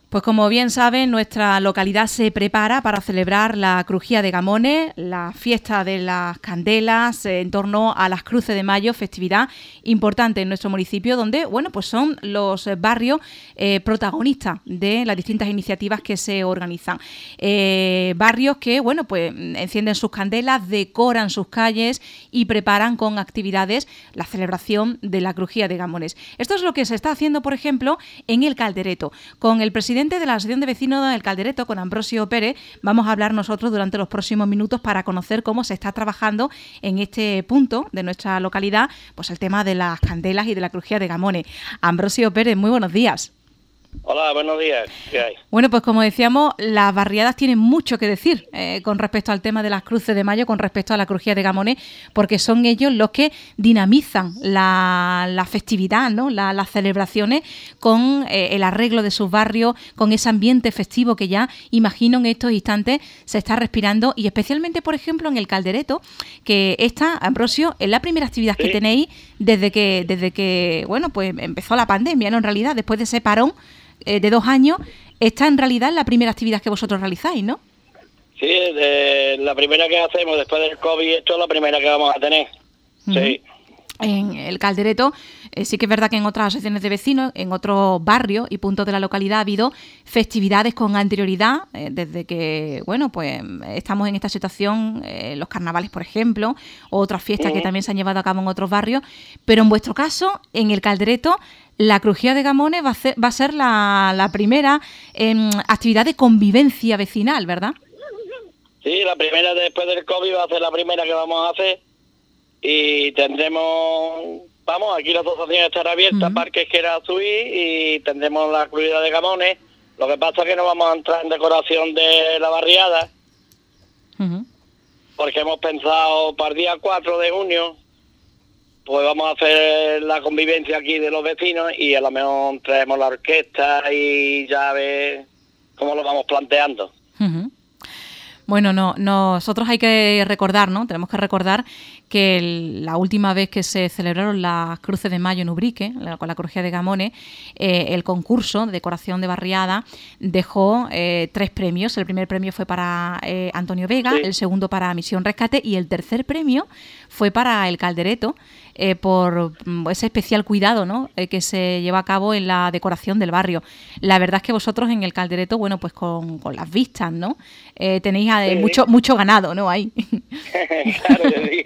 Pues como bien saben, nuestra localidad se prepara para celebrar la Crujía de Gamones, la fiesta de las candelas en torno a las Cruces de Mayo, festividad importante en nuestro municipio, donde pues son los barrios protagonistas de las distintas iniciativas que se organizan. Barrios que pues encienden sus candelas, decoran sus calles y preparan con actividades la celebración de la Crujía de Gamones. Esto es lo que se está haciendo, por ejemplo, en el Caldereto, con el presidente de la Asociación de Vecinos del Caldereto, con Ambrosio Pérez. Vamos a hablar nosotros durante los próximos minutos para conocer cómo se está trabajando en este punto de nuestra localidad, pues el tema de las candelas y de la Crujía de Gamones. Ambrosio Pérez, muy buenos días. Hola, buenos días. ¿Qué hay? Bueno, pues como decíamos, las barriadas tienen mucho que decir con respecto al tema de las Cruces de Mayo, con respecto a la Crujía de Gamones, porque son ellos los que dinamizan la festividad, ¿no? Las celebraciones con el arreglo de sus barrios, con ese ambiente festivo que ya, imagino, en estos instantes se está respirando, y especialmente, por ejemplo, en el Caldereto, que esta, Ambrosio, es la primera actividad que tenéis desde que pues empezó la pandemia, ¿no? En realidad, después de ese parón de 2 años, esta en realidad es la primera actividad que vosotros realizáis, ¿no? Sí, la primera que hacemos después del COVID, esto es la primera que vamos a tener. Sí. En el Caldereto, sí que es verdad que en otras asociaciones de vecinos, en otros barrios y puntos de la localidad ha habido festividades con anterioridad, desde que, pues estamos en esta situación, los carnavales, por ejemplo, o otras fiestas que también se han llevado a cabo en otros barrios, pero en vuestro caso, en el Caldereto, la Crujía de Gamones va a ser la primera actividad de convivencia vecinal, ¿verdad? Sí, la primera después del COVID va a ser la primera que vamos a hacer, y tendremos, aquí la asociación estará abierta, parques que era subir, y tendremos la Crujía de Gamones. Lo que pasa es que no vamos a entrar en decoración de la barriada, porque hemos pensado para el día 4 de junio, pues vamos a hacer la convivencia aquí de los vecinos, y a lo mejor traemos la orquesta y ya ver cómo lo vamos planteando. Bueno, nosotros hay que recordar, ¿no? Tenemos que recordar que la última vez que se celebraron las Cruces de Mayo en Ubrique, con la Crujía de Gamones, el concurso de decoración de barriada dejó 3 premios. El primer premio fue para Antonio Vega, el segundo para Misión Rescate, y el tercer premio fue para el Caldereto, por ese especial cuidado, ¿no? Que se lleva a cabo en la decoración del barrio. La verdad es que vosotros en el Caldereto, pues con las vistas, ¿no? Tenéis mucho ganado, ¿no? Ahí. Claro,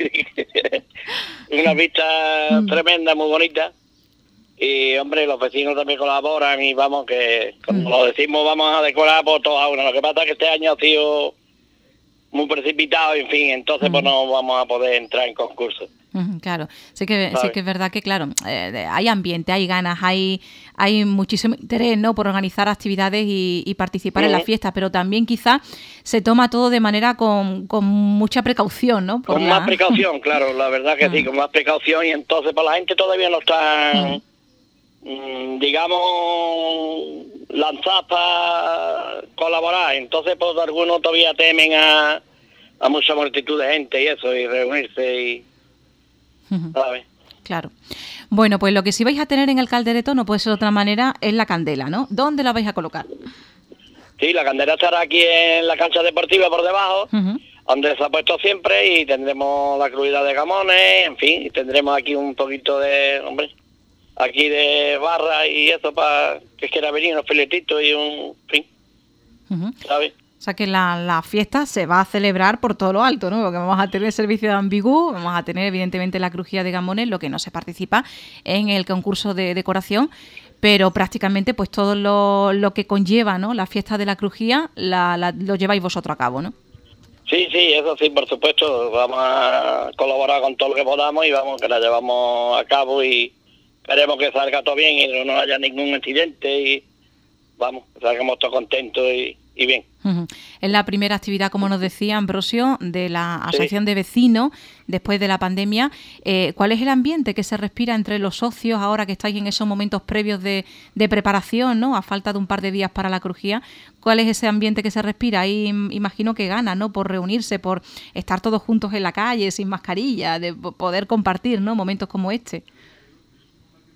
una vista tremenda, muy bonita. Y, hombre, los vecinos también colaboran, y vamos, que como lo decimos, vamos a decorar por todos a uno. Lo que pasa es que este año ha sido muy precipitado, en fin, entonces pues no vamos a poder entrar en concurso. Claro, sí que es verdad que, claro, hay ambiente, hay ganas, hay muchísimo interés, ¿no?, por organizar actividades y participar en las fiestas, pero también quizá se toma todo de manera con mucha precaución, ¿no? Más precaución, claro, la verdad que sí, con más precaución, y entonces pues la gente todavía no está, digamos, lanzada para colaborar, entonces pues algunos todavía temen a mucha multitud de gente y eso, y reunirse y... ¿sabes? Claro. Bueno, pues lo que sí vais a tener en el Caldereto, no puede ser de otra manera, es la candela, ¿no? ¿Dónde la vais a colocar? Sí, la candela estará aquí en la cancha deportiva por debajo, donde se ha puesto siempre, y tendremos la Crujía de Gamones, en fin, y tendremos aquí un poquito de, aquí de barra y eso para que quiera venir, unos filetitos y un fin, ¿sabes? O sea que la fiesta se va a celebrar por todo lo alto, ¿no? Porque vamos a tener el servicio de ambigú, vamos a tener evidentemente la Crujía de Gamones, lo que no se participa en el concurso de decoración, pero prácticamente pues todo lo que conlleva, ¿no?, la fiesta de la Crujía lo lleváis vosotros a cabo, ¿no? Sí, eso sí, por supuesto, vamos a colaborar con todo lo que podamos, y vamos, que la llevamos a cabo, y esperemos que salga todo bien y no haya ningún incidente, y vamos, salgamos todos contentos y bien. Es la primera actividad, como nos decía Ambrosio, de la Asociación de Vecinos después de la pandemia. ¿Cuál es el ambiente que se respira entre los socios ahora que estáis en esos momentos previos de preparación, ¿no?, a falta de un par de días para la Crujía? ¿Cuál es ese ambiente que se respira? Ahí imagino que gana, ¿no?, por reunirse, por estar todos juntos en la calle, sin mascarilla, de poder compartir, ¿no?, momentos como este.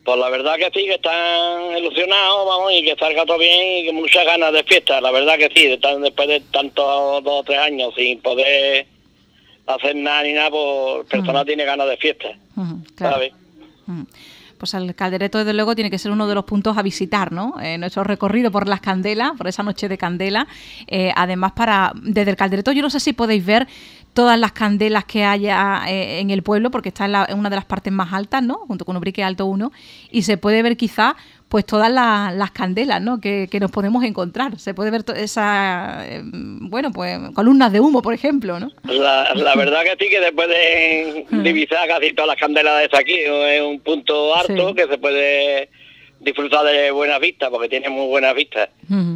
Pues la verdad que sí, que están ilusionados, vamos, y que salga todo bien y que muchas ganas de fiesta. La verdad que sí, después de tantos 2 o 3 años sin poder hacer nada ni nada, pues el personal tiene ganas de fiesta, claro. ¿sabes? Pues el Caldereto, desde luego, tiene que ser uno de los puntos a visitar, ¿no? Nuestro recorrido por las candelas, por esa noche de candela. Además, desde el Caldereto, yo no sé si podéis ver todas las candelas que haya en el pueblo, porque está en una de las partes más altas, ¿no? Junto con Ubrique Alto 1, y se puede ver quizá pues todas las candelas, ¿no? que nos podemos encontrar. Se puede ver esas, pues columnas de humo, por ejemplo, ¿no? La verdad que sí, que después de divisar casi todas las candelas de aquí, es un punto alto, sí, que se puede disfrutar de buenas vistas, porque tiene muy buenas vistas.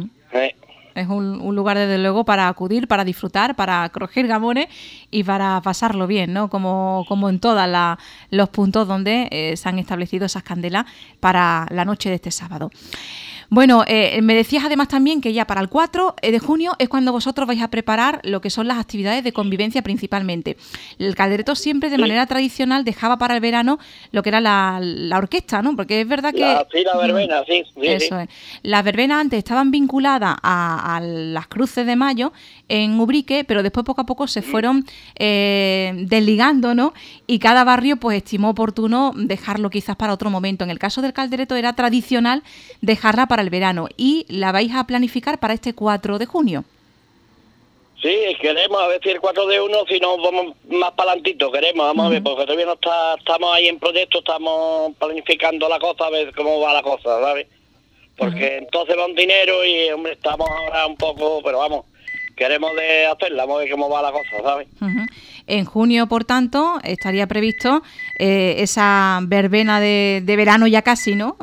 Es un lugar, desde luego, para acudir, para disfrutar, para crujir gamones y para pasarlo bien, ¿no? Como en todos los puntos donde se han establecido esas candelas para la noche de este sábado. Bueno, me decías además también que ya para el 4 de junio es cuando vosotros vais a preparar lo que son las actividades de convivencia principalmente. El Caldereto siempre de manera tradicional dejaba para el verano lo que era la orquesta, ¿no? Porque es verdad que... la verbena, sí. Eso es. Las verbenas antes estaban vinculadas a las cruces de mayo en Ubrique, pero después poco a poco se fueron desligando, ¿no? Y cada barrio pues estimó oportuno dejarlo quizás para otro momento. En el caso del Caldereto era tradicional dejarla para el verano y la vais a planificar para este 4 de junio. Sí, queremos, a ver si el 4 de 1, si no vamos más para adelantito, vamos a ver, porque todavía no estamos ahí en proyecto, estamos planificando la cosa, a ver cómo va la cosa, ¿sabes? Porque entonces va un dinero y, hombre, estamos ahora un poco, pero vamos, queremos de hacerla, vamos a ver cómo va la cosa, ¿sabes? En junio, por tanto, estaría previsto esa verbena de verano ya casi, ¿no?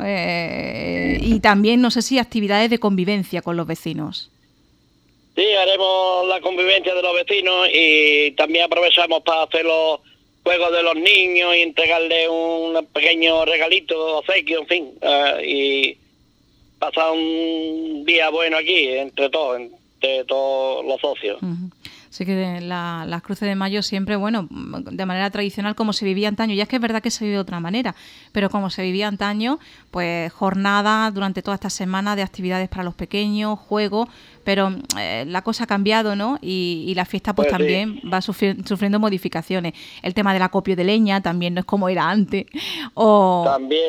Y también, no sé si actividades de convivencia con los vecinos. Sí, haremos la convivencia de los vecinos y también aprovechamos para hacer los juegos de los niños y entregarles un pequeño regalito, obsequio, en fin, y pasar un día bueno aquí entre todos los socios. Así que las cruces de mayo siempre, bueno, de manera tradicional como se vivía antaño. Ya es que es verdad que se vive de otra manera, pero como se vivía antaño, pues jornada durante toda esta semana de actividades para los pequeños, juegos, pero la cosa ha cambiado, ¿no? Y la fiesta pues también va sufriendo modificaciones. El tema del acopio de leña también no es como era antes. También.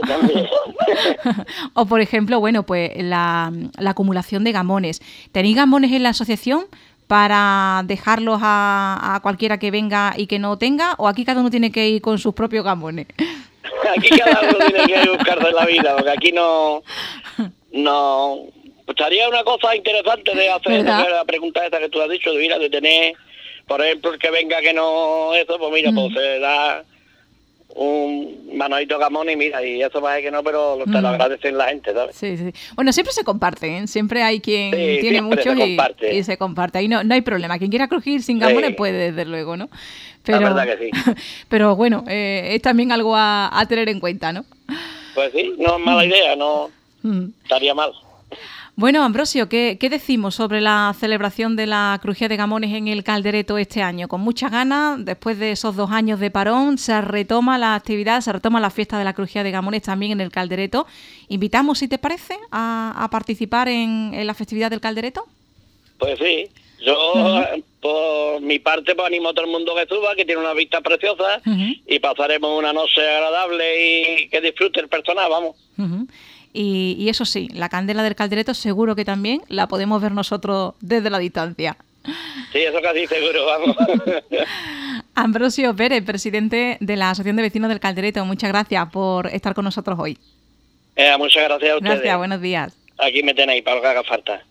O por ejemplo, bueno, pues la acumulación de gamones. ¿Tenéis gamones en la asociación para dejarlos a cualquiera que venga y que no tenga, o aquí cada uno tiene que ir con sus propios gamones? Aquí cada uno tiene que buscarse la vida, porque aquí no estaría una cosa interesante de hacer la pregunta esta que tú has dicho, de tener, por ejemplo, el que venga que no eso, pues mira, pues se da un manojito gamón y mira, y eso parece que no, pero te lo agradecen la gente, ¿sabes? Sí. Bueno, siempre se comparten, ¿eh? Siempre hay quien tiene muchos y se comparte. Ahí no hay problema. Quien quiera crujir sin gamones puede, desde luego, ¿no? Pero, la verdad que sí. Pero bueno, es también algo a tener en cuenta, ¿no? Pues sí, no es mala idea, no estaría mal. Bueno, Ambrosio, ¿qué decimos sobre la celebración de la crujía de gamones en el Caldereto este año? Con muchas ganas, después de esos 2 años de parón, se retoma la actividad, se retoma la fiesta de la crujía de gamones también en el Caldereto. ¿Invitamos, si te parece, a participar en la festividad del Caldereto? Pues sí, yo por mi parte pues animo a todo el mundo que suba, que tiene una vista preciosa y pasaremos una noche agradable y que disfrute el personal, vamos. Y eso sí, la candela del Caldereto seguro que también la podemos ver nosotros desde la distancia. Sí, eso casi seguro, vamos. Ambrosio Pérez, presidente de la Asociación de Vecinos del Caldereto, muchas gracias por estar con nosotros hoy. Muchas gracias a ustedes. Gracias, buenos días. Aquí me tenéis para lo que haga falta.